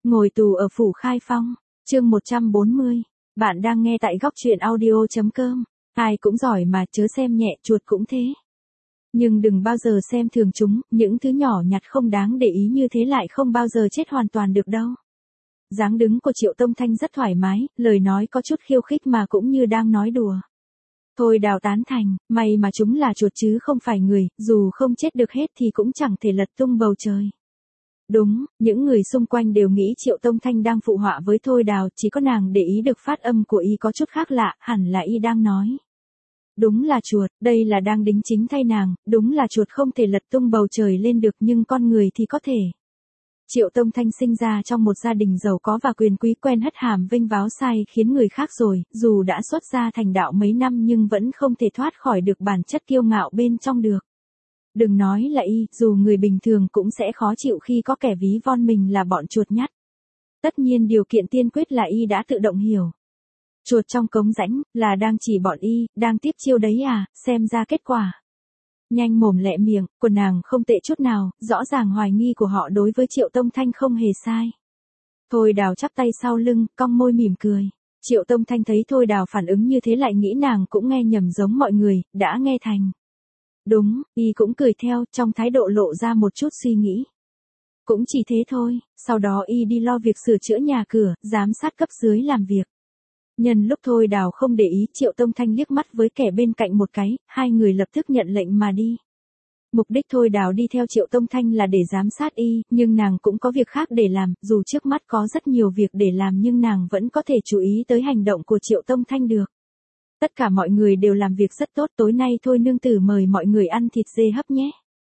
Ngồi tù ở phủ Khai Phong, chương 140. Bạn đang nghe tại góc truyện audio.com. Ai cũng giỏi mà chớ xem nhẹ, chuột cũng thế. Nhưng đừng bao giờ xem thường chúng, những thứ nhỏ nhặt không đáng để ý như thế lại không bao giờ chết hoàn toàn được đâu. Dáng đứng của Triệu Tông Thanh rất thoải mái, lời nói có chút khiêu khích mà cũng như đang nói đùa. Thôi Đào tán thành, may mà chúng là chuột chứ không phải người, dù không chết được hết thì cũng chẳng thể lật tung bầu trời. Đúng, những người xung quanh đều nghĩ Triệu Tông Thanh đang phụ họa với Thôi Đào, chỉ có nàng để ý được phát âm của y có chút khác lạ, hẳn là y đang nói. Đúng là chuột, đây là đang đính chính thay nàng, đúng là chuột không thể lật tung bầu trời lên được nhưng con người thì có thể. Triệu Tông Thanh sinh ra trong một gia đình giàu có và quyền quý, quen hất hàm vênh váo sai khiến người khác rồi, dù đã xuất gia thành đạo mấy năm nhưng vẫn không thể thoát khỏi được bản chất kiêu ngạo bên trong được. Đừng nói là y, dù người bình thường cũng sẽ khó chịu khi có kẻ ví von mình là bọn chuột nhắt. Tất nhiên điều kiện tiên quyết là y đã tự động hiểu. Chuột trong cống rãnh, là đang chỉ bọn y, đang tiếp chiêu đấy à, xem ra kết quả. Nhanh mồm lẹ miệng, của nàng không tệ chút nào, rõ ràng hoài nghi của họ đối với Triệu Tông Thanh không hề sai. Thôi Đào chắp tay sau lưng, cong môi mỉm cười. Triệu Tông Thanh thấy Thôi Đào phản ứng như thế lại nghĩ nàng cũng nghe nhầm giống mọi người, đã nghe thành. Đúng, y cũng cười theo, trong thái độ lộ ra một chút suy nghĩ. Cũng chỉ thế thôi, sau đó y đi lo việc sửa chữa nhà cửa, giám sát cấp dưới làm việc. Nhân lúc Thôi Đào không để ý, Triệu Tông Thanh liếc mắt với kẻ bên cạnh một cái, hai người lập tức nhận lệnh mà đi. Mục đích Thôi Đào đi theo Triệu Tông Thanh là để giám sát y, nhưng nàng cũng có việc khác để làm, dù trước mắt có rất nhiều việc để làm nhưng nàng vẫn có thể chú ý tới hành động của Triệu Tông Thanh được. Tất cả mọi người đều làm việc rất tốt, tối nay Thôi nương tử mời mọi người ăn thịt dê hấp nhé.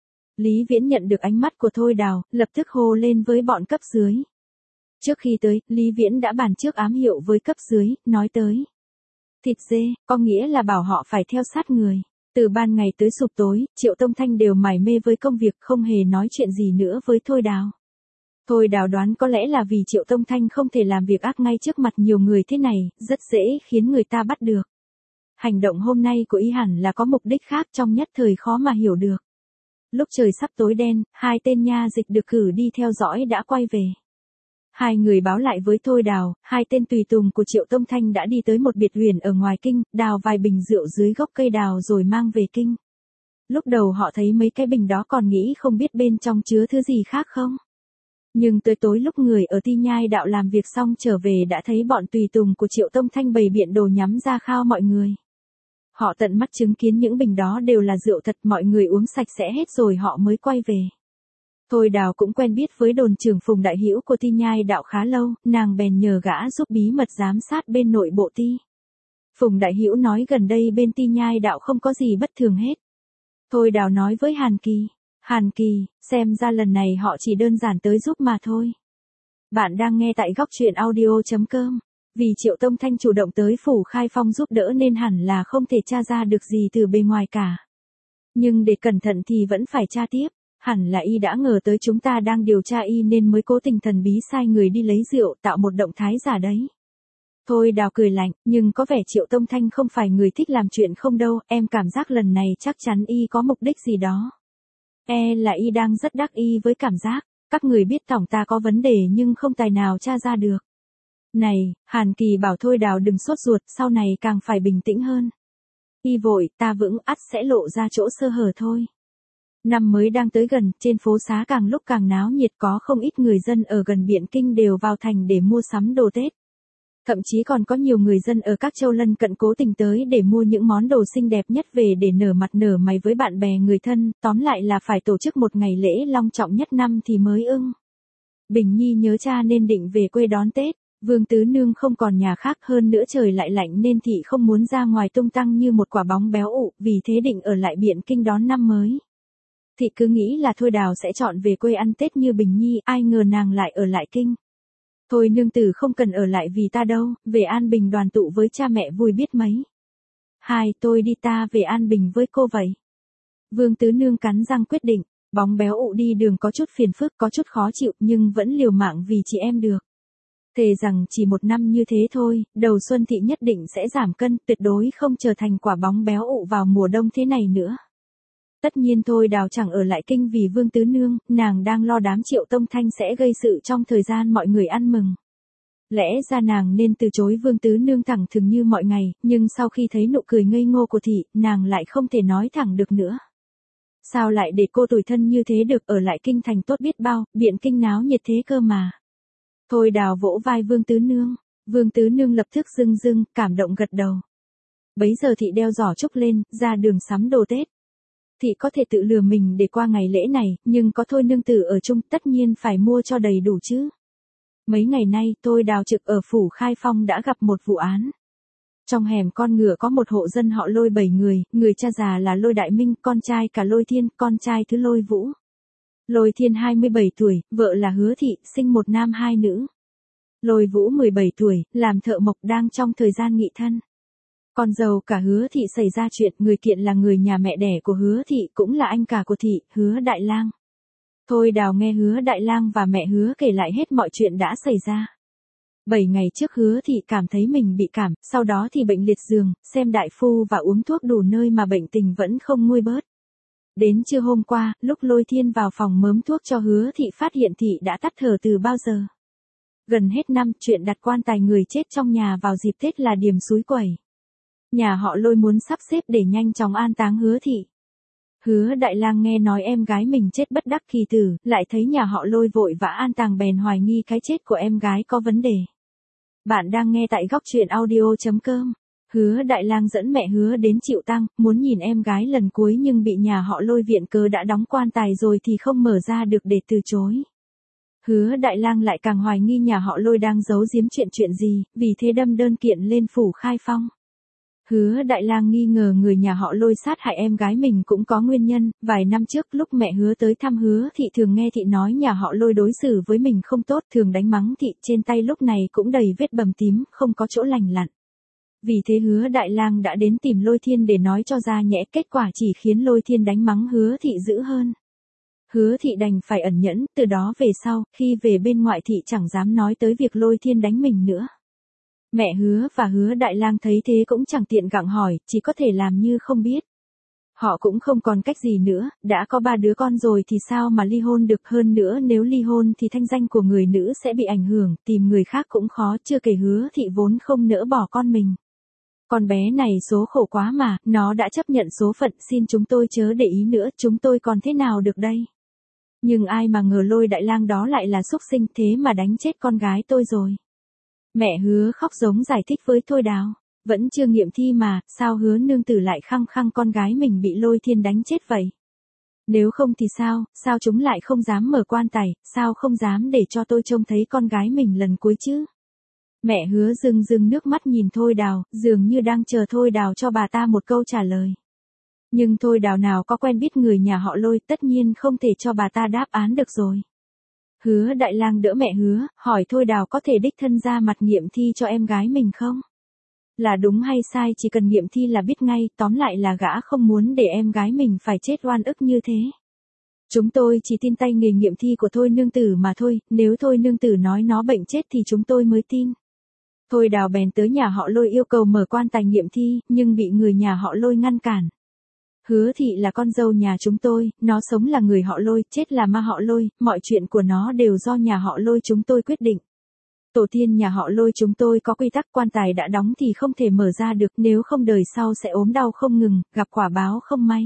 Lý Viễn nhận được ánh mắt của Thôi Đào, lập tức hô lên với bọn cấp dưới. Trước khi tới, Lý Viễn đã bàn trước ám hiệu với cấp dưới, nói tới. Thịt dê, có nghĩa là bảo họ phải theo sát người. Từ ban ngày tới sụp tối, Triệu Tông Thanh đều mải mê với công việc, không hề nói chuyện gì nữa với Thôi Đào. Thôi Đào đoán có lẽ là vì Triệu Tông Thanh không thể làm việc ác ngay trước mặt nhiều người thế này, rất dễ khiến người ta bắt được. Hành động hôm nay của y hẳn là có mục đích khác, trong nhất thời khó mà hiểu được. Lúc trời sắp tối đen, hai tên nha dịch được cử đi theo dõi đã quay về. Hai người báo lại với Thôi Đào, hai tên tùy tùng của Triệu Tông Thanh đã đi tới một biệt huyền ở ngoài kinh, đào vài bình rượu dưới gốc cây đào rồi mang về kinh. Lúc đầu họ thấy mấy cái bình đó còn nghĩ không biết bên trong chứa thứ gì khác không. Nhưng tới tối lúc người ở Ti Nhai Đạo làm việc xong trở về đã thấy bọn tùy tùng của Triệu Tông Thanh bày biện đồ nhắm ra khao mọi người. Họ tận mắt chứng kiến những bình đó đều là rượu thật, mọi người uống sạch sẽ hết rồi họ mới quay về. Thôi Đào cũng quen biết với đồn trưởng Phùng Đại Hữu của Ti Nhai Đạo khá lâu, nàng bèn nhờ gã giúp bí mật giám sát bên nội bộ Ti. Phùng Đại Hữu nói gần đây bên Ti Nhai Đạo không có gì bất thường hết. Thôi Đào nói với Hàn Kỳ. Hàn Kỳ, xem ra lần này họ chỉ đơn giản tới giúp mà thôi. Bạn đang nghe tại góc truyện audio.com. Vì Triệu Tông Thanh chủ động tới phủ Khai Phong giúp đỡ nên hẳn là không thể tra ra được gì từ bề ngoài cả. Nhưng để cẩn thận thì vẫn phải tra tiếp. Hẳn là y đã ngờ tới chúng ta đang điều tra y nên mới cố tình thần bí sai người đi lấy rượu, tạo một động thái giả đấy. Thôi Đào cười lạnh, nhưng có vẻ Triệu Tông Thanh không phải người thích làm chuyện không đâu, em cảm giác lần này chắc chắn y có mục đích gì đó. Là y đang rất đắc ý với cảm giác, các người biết tổng ta có vấn đề nhưng không tài nào tra ra được. Này, Hàn Kỳ bảo Thôi Đào đừng sốt ruột, sau này càng phải bình tĩnh hơn. Y vội, ta vững ắt sẽ lộ ra chỗ sơ hở thôi. Năm mới đang tới gần, trên phố xá càng lúc càng náo nhiệt, có không ít người dân ở gần Biện Kinh đều vào thành để mua sắm đồ Tết. Thậm chí còn có nhiều người dân ở các châu lân cận cố tình tới để mua những món đồ xinh đẹp nhất về để nở mặt nở mày với bạn bè người thân, tóm lại là phải tổ chức một ngày lễ long trọng nhất năm thì mới ưng. Bình Nhi nhớ cha nên định về quê đón Tết, Vương Tứ Nương không còn nhà khác, hơn nữa trời lại lạnh nên thị không muốn ra ngoài tung tăng như một quả bóng béo ụ, vì thế định ở lại Biện Kinh đón năm mới. Thị cứ nghĩ là Thôi Đào sẽ chọn về quê ăn Tết như Bình Nhi, ai ngờ nàng lại ở lại kinh. Thôi nương tử không cần ở lại vì ta đâu, về An Bình đoàn tụ với cha mẹ vui biết mấy. Tôi đi, ta về An Bình với cô vậy. Vương Tứ Nương cắn răng quyết định, bóng béo ụ đi đường có chút phiền phức, có chút khó chịu nhưng vẫn liều mạng vì chị em được. Thề rằng chỉ một năm như thế thôi, đầu xuân thị nhất định sẽ giảm cân, tuyệt đối không trở thành quả bóng béo ụ vào mùa đông thế này nữa. Tất nhiên thôi Đào chẳng ở lại kinh vì Vương Tứ Nương, nàng đang lo đám Triệu Tông Thanh sẽ gây sự trong thời gian mọi người ăn mừng. Lẽ ra nàng nên từ chối Vương Tứ Nương thẳng thừng như mọi ngày, nhưng sau khi thấy nụ cười ngây ngô của thị, nàng lại không thể nói thẳng được nữa. Sao lại để cô tủi thân như thế được, ở lại kinh thành tốt biết bao, biện kinh náo nhiệt thế cơ mà. Thôi Đào vỗ vai Vương Tứ Nương, Vương Tứ Nương lập tức rưng rưng, cảm động gật đầu. Bấy giờ thị đeo giỏ trúc lên, ra đường sắm đồ Tết. Thị có thể tự lừa mình để qua ngày lễ này, nhưng có Thôi nương tử ở chung tất nhiên phải mua cho đầy đủ chứ. Mấy ngày nay Thôi Đào trực ở phủ Khai Phong đã gặp một vụ án. Trong hẻm con ngựa có một hộ dân họ Lôi 7 người, người cha già là Lôi Đại Minh, con trai cả Lôi Thiên, con trai thứ Lôi Vũ. Lôi Thiên 27 tuổi, vợ là Hứa Thị, sinh một nam hai nữ. Lôi Vũ 17 tuổi, làm thợ mộc đang trong thời gian nghị thân. Con dâu cả Hứa Thị xảy ra chuyện, người kiện là người nhà mẹ đẻ của Hứa Thị, cũng là anh cả của Thị, Hứa Đại Lang. Thôi Đào nghe Hứa Đại Lang và mẹ Hứa kể lại hết mọi chuyện đã xảy ra. 7 ngày trước Hứa Thị cảm thấy mình bị cảm, sau đó thì bệnh liệt giường, xem đại phu và uống thuốc đủ nơi mà bệnh tình vẫn không nguôi bớt. Đến trưa hôm qua, lúc Lôi Thiên vào phòng mớm thuốc cho Hứa Thị phát hiện Thị đã tắt thở từ bao giờ. Gần hết năm, chuyện đặt quan tài người chết trong nhà vào dịp Tết là điểm xúi quẩy. Nhà họ Lôi muốn sắp xếp để nhanh chóng an táng Hứa Thị. Hứa Đại Lang nghe nói em gái mình chết bất đắc kỳ tử, lại thấy nhà họ Lôi vội vã an táng bèn hoài nghi cái chết của em gái có vấn đề. Bạn đang nghe tại góc truyện audio.com. Hứa Đại Lang dẫn mẹ Hứa đến chịu tang, muốn nhìn em gái lần cuối nhưng bị nhà họ Lôi viện cớ đã đóng quan tài rồi thì không mở ra được để từ chối. Hứa Đại Lang lại càng hoài nghi nhà họ Lôi đang giấu giếm chuyện gì, vì thế đâm đơn kiện lên phủ Khai Phong. Hứa Đại Lang nghi ngờ người nhà họ Lôi sát hại em gái mình cũng có nguyên nhân, vài năm trước lúc mẹ Hứa tới thăm Hứa Thị thường nghe Thị nói nhà họ Lôi đối xử với mình không tốt, thường đánh mắng Thị, trên tay lúc này cũng đầy vết bầm tím, không có chỗ lành lặn. Vì thế Hứa Đại Lang đã đến tìm Lôi Thiên để nói cho ra nhẽ, kết quả chỉ khiến Lôi Thiên đánh mắng Hứa Thị dữ hơn. Hứa Thị đành phải ẩn nhẫn, từ đó về sau, khi về bên ngoại Thị chẳng dám nói tới việc Lôi Thiên đánh mình nữa. Mẹ Hứa và Hứa Đại Lang thấy thế cũng chẳng tiện gặng hỏi, chỉ có thể làm như không biết. Họ cũng không còn cách gì nữa, đã có 3 đứa con rồi thì sao mà ly hôn được, hơn nữa nếu ly hôn thì thanh danh của người nữ sẽ bị ảnh hưởng, tìm người khác cũng khó, chưa kể Hứa Thị vốn không nỡ bỏ con mình. Con bé này số khổ quá mà, nó đã chấp nhận số phận, xin chúng tôi chớ để ý nữa, chúng tôi còn thế nào được đây. Nhưng ai mà ngờ Lôi Đại Lang đó lại là súc sinh, thế mà đánh chết con gái tôi rồi. Mẹ Hứa khóc giống giải thích với Thôi Đào, vẫn chưa nghiệm thi mà, sao Hứa nương tử lại khăng khăng con gái mình bị Lôi Thiên đánh chết vậy? Nếu không thì sao chúng lại không dám mở quan tài, sao không dám để cho tôi trông thấy con gái mình lần cuối chứ? Mẹ Hứa rưng rưng nước mắt nhìn Thôi Đào, dường như đang chờ Thôi Đào cho bà ta một câu trả lời. Nhưng Thôi Đào nào có quen biết người nhà họ Lôi, tất nhiên không thể cho bà ta đáp án được rồi. Hứa Đại Lang đỡ mẹ Hứa, hỏi Thôi Đào có thể đích thân ra mặt nghiệm thi cho em gái mình không? Là đúng hay sai chỉ cần nghiệm thi là biết ngay, tóm lại là gã không muốn để em gái mình phải chết oan ức như thế. Chúng tôi chỉ tin tay nghề nghiệm thi của Thôi nương tử mà thôi, nếu Thôi nương tử nói nó bệnh chết thì chúng tôi mới tin. Thôi Đào bèn tới nhà họ Lôi yêu cầu mở quan tài nghiệm thi, nhưng bị người nhà họ Lôi ngăn cản. Hứa Thị là con dâu nhà chúng tôi, nó sống là người họ Lôi, chết là ma họ Lôi, mọi chuyện của nó đều do nhà họ Lôi chúng tôi quyết định. Tổ tiên nhà họ Lôi chúng tôi có quy tắc, quan tài đã đóng thì không thể mở ra được, nếu không đời sau sẽ ốm đau không ngừng, gặp quả báo không may.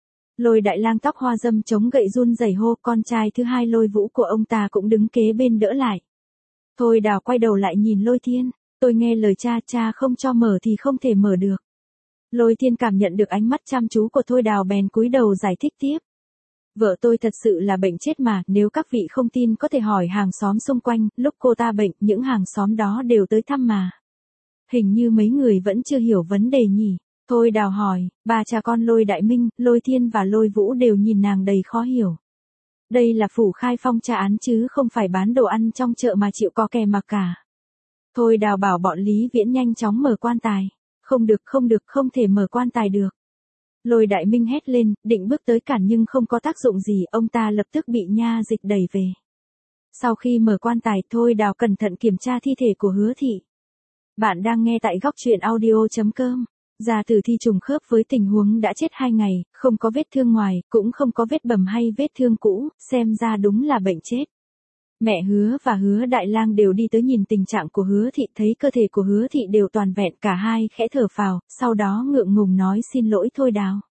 Lôi Đại Lang tóc hoa râm chống gậy run rẩy hô, con trai thứ hai Lôi Vũ của ông ta cũng đứng kế bên đỡ lại. Thôi Đào quay đầu lại nhìn Lôi Thiên, tôi nghe lời cha không cho mở thì không thể mở được. Lôi Thiên cảm nhận được ánh mắt chăm chú của Thôi Đào bèn cúi đầu giải thích tiếp. Vợ tôi thật sự là bệnh chết mà, nếu các vị không tin có thể hỏi hàng xóm xung quanh, lúc cô ta bệnh, những hàng xóm đó đều tới thăm mà. Hình như mấy người vẫn chưa hiểu vấn đề nhỉ. Thôi Đào hỏi, ba cha con Lôi Đại Minh, Lôi Thiên và Lôi Vũ đều nhìn nàng đầy khó hiểu. Đây là phủ Khai Phong tra án chứ không phải bán đồ ăn trong chợ mà chịu co kè mặc cả. Thôi Đào bảo bọn Lý Viễn nhanh chóng mở quan tài. Không được, không thể mở quan tài được. Lôi Đại Minh hét lên, định bước tới cản nhưng không có tác dụng gì, ông ta lập tức bị nha dịch đẩy về. Sau khi mở quan tài, Thôi Đào cẩn thận kiểm tra thi thể của Hứa Thị. Bạn đang nghe tại góc truyện audio.com. Gia tử thi trùng khớp với tình huống đã chết 2 ngày, không có vết thương ngoài, cũng không có vết bầm hay vết thương cũ, xem ra đúng là bệnh chết. Mẹ Hứa và Hứa Đại Lang đều đi tới nhìn tình trạng của Hứa Thị, thấy cơ thể của Hứa Thị đều toàn vẹn, cả hai khẽ thở phào, sau đó ngượng ngùng nói xin lỗi Thôi Đào.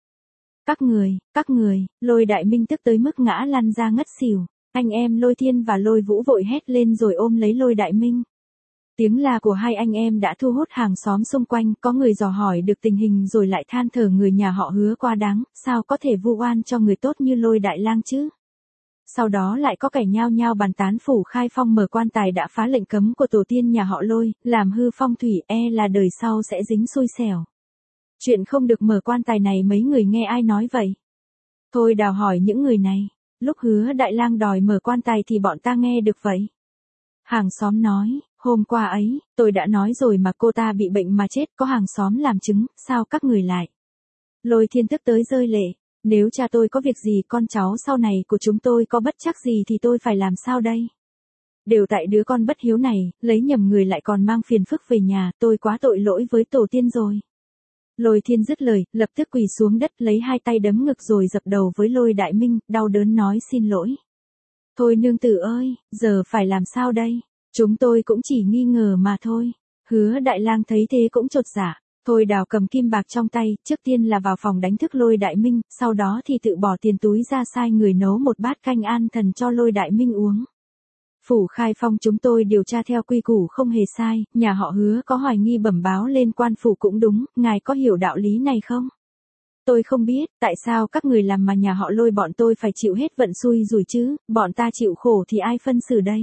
Các người, Lôi Đại Minh tức tới mức ngã lăn ra ngất xỉu, anh em Lôi Thiên và Lôi Vũ vội hét lên rồi ôm lấy Lôi Đại Minh. Tiếng la của hai anh em đã thu hút hàng xóm xung quanh, có người dò hỏi được tình hình rồi lại than thở người nhà họ Hứa quá đáng, sao có thể vu oan cho người tốt như Lôi Đại Lang chứ. Sau đó lại có kẻ nhao nhao bàn tán Phủ Khai Phong mở quan tài đã phá lệnh cấm của tổ tiên nhà họ Lôi, làm hư phong thủy, là đời sau sẽ dính xui xẻo. Chuyện không được mở quan tài này mấy người nghe ai nói vậy? Thôi Đào hỏi những người này, lúc Hứa Đại Lang đòi mở quan tài thì bọn ta nghe được vậy. Hàng xóm nói, hôm qua ấy, tôi đã nói rồi mà cô ta bị bệnh mà chết, có hàng xóm làm chứng, sao các người lại? Lôi Thiên tức tới rơi lệ, nếu cha tôi có việc gì con cháu sau này của chúng tôi có bất trắc gì thì tôi phải làm sao đây? Đều tại đứa con bất hiếu này, lấy nhầm người lại còn mang phiền phức về nhà, tôi quá tội lỗi với tổ tiên rồi. Lôi Thiên dứt lời, lập tức quỳ xuống đất lấy hai tay đấm ngực rồi dập đầu với Lôi Đại Minh, đau đớn nói xin lỗi. Thôi nương tử ơi, giờ phải làm sao đây? Chúng tôi cũng chỉ nghi ngờ mà thôi. Hứa Đại Lang thấy thế cũng chột dạ. Thôi Đào cầm kim bạc trong tay, trước tiên là vào phòng đánh thức Lôi Đại Minh, sau đó thì tự bỏ tiền túi ra sai người nấu một bát canh an thần cho Lôi Đại Minh uống. Phủ Khai Phong chúng tôi điều tra theo quy củ không hề sai, nhà họ Hứa có hoài nghi bẩm báo lên quan phủ cũng đúng, ngài có hiểu đạo lý này không? Tôi không biết, tại sao các người làm mà nhà họ Lôi bọn tôi phải chịu hết vận xui rủi chứ, bọn ta chịu khổ thì ai phân xử đây?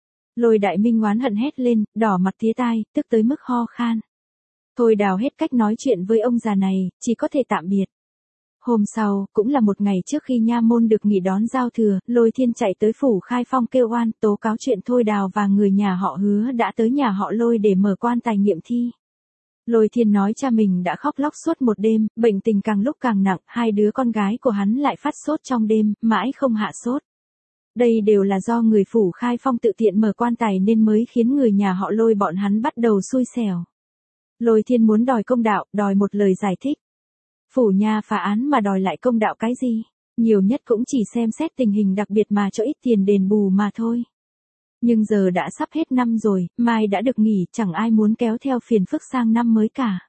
Lôi Đại Minh oán hận hét lên, đỏ mặt tía tai, tức tới mức ho khan. Thôi Đào hết cách nói chuyện với ông già này, chỉ có thể tạm biệt. Hôm sau, cũng là một ngày trước khi nha môn được nghỉ đón giao thừa, Lôi Thiên chạy tới Phủ Khai Phong kêu oan, tố cáo chuyện Thôi Đào và người nhà họ Hứa đã tới nhà họ Lôi để mở quan tài nghiệm thi. Lôi Thiên nói cha mình đã khóc lóc suốt một đêm, bệnh tình càng lúc càng nặng, hai đứa con gái của hắn lại phát sốt trong đêm, mãi không hạ sốt. Đây đều là do người Phủ Khai Phong tự tiện mở quan tài nên mới khiến người nhà họ Lôi bọn hắn bắt đầu xui xẻo. Lôi Thiên muốn đòi công đạo, đòi một lời giải thích. Phủ nha phá án mà đòi lại công đạo cái gì? Nhiều nhất cũng chỉ xem xét tình hình đặc biệt mà cho ít tiền đền bù mà thôi. Nhưng giờ đã sắp hết năm rồi, mai đã được nghỉ, chẳng ai muốn kéo theo phiền phức sang năm mới cả.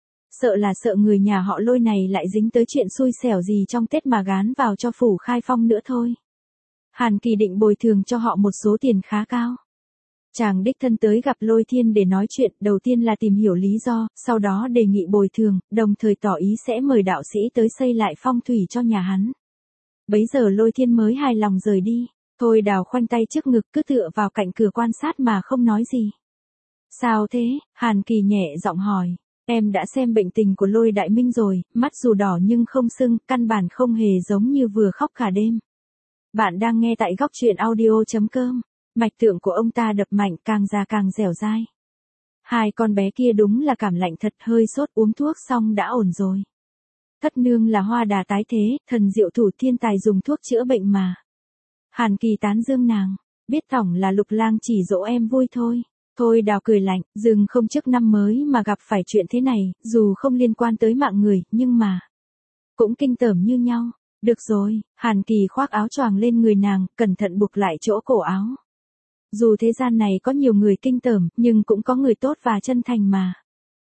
Sợ người nhà họ Lôi này lại dính tới chuyện xui xẻo gì trong Tết mà gán vào cho Phủ Khai Phong nữa thôi. Hàn Kỳ định bồi thường cho họ một số tiền khá cao. Chàng đích thân tới gặp Lôi Thiên để nói chuyện, đầu tiên là tìm hiểu lý do, sau đó đề nghị bồi thường, đồng thời tỏ ý sẽ mời đạo sĩ tới xây lại phong thủy cho nhà hắn. Bấy giờ Lôi Thiên mới hài lòng rời đi. Thôi Đào khoanh tay trước ngực cứ tựa vào cạnh cửa quan sát mà không nói gì. Sao thế? Hàn Kỳ nhẹ giọng hỏi. Em đã xem bệnh tình của Lôi Đại Minh rồi, mắt dù đỏ nhưng không sưng, căn bản không hề giống như vừa khóc cả đêm. Bạn đang nghe tại góc truyện audio.com. Mạch tượng của ông ta đập mạnh, càng già càng dẻo dai. Hai con bé kia đúng là cảm lạnh thật, hơi sốt uống thuốc xong đã ổn rồi. Thất nương là hoa đà tái thế, thần diệu thủ thiên tài dùng thuốc chữa bệnh mà. Hàn Kỳ tán dương nàng, biết thỏng là Lục Lang chỉ dỗ em vui thôi. Thôi Đào cười lạnh, dừng không trước năm mới mà gặp phải chuyện thế này, dù không liên quan tới mạng người, nhưng mà cũng kinh tởm như nhau. Được rồi, Hàn Kỳ khoác áo choàng lên người nàng, cẩn thận buộc lại chỗ cổ áo. Dù thế gian này có nhiều người kinh tởm, nhưng cũng có người tốt và chân thành mà.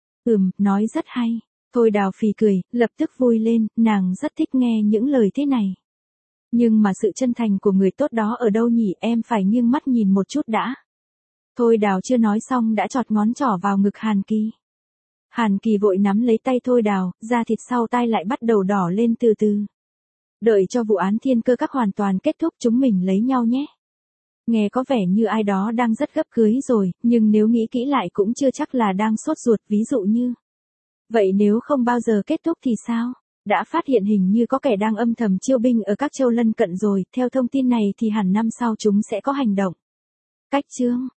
Nói rất hay. Thôi Đào phì cười, lập tức vui lên, nàng rất thích nghe những lời thế này. Nhưng mà sự chân thành của người tốt đó ở đâu nhỉ, em phải nghiêng mắt nhìn một chút đã. Thôi Đào chưa nói xong đã chọt ngón trỏ vào ngực Hàn Kỳ. Hàn Kỳ vội nắm lấy tay Thôi Đào, da thịt sau tai lại bắt đầu đỏ lên từ từ. Đợi cho vụ án Thiên Cơ Các hoàn toàn kết thúc chúng mình lấy nhau nhé. Nghe có vẻ như ai đó đang rất gấp cưới rồi, nhưng nếu nghĩ kỹ lại cũng chưa chắc là đang sốt ruột, ví dụ như. Vậy nếu không bao giờ kết thúc thì sao? Đã phát hiện hình như có kẻ đang âm thầm chiêu binh ở các châu lân cận rồi, theo thông tin này thì hẳn năm sau chúng sẽ có hành động. Cách chương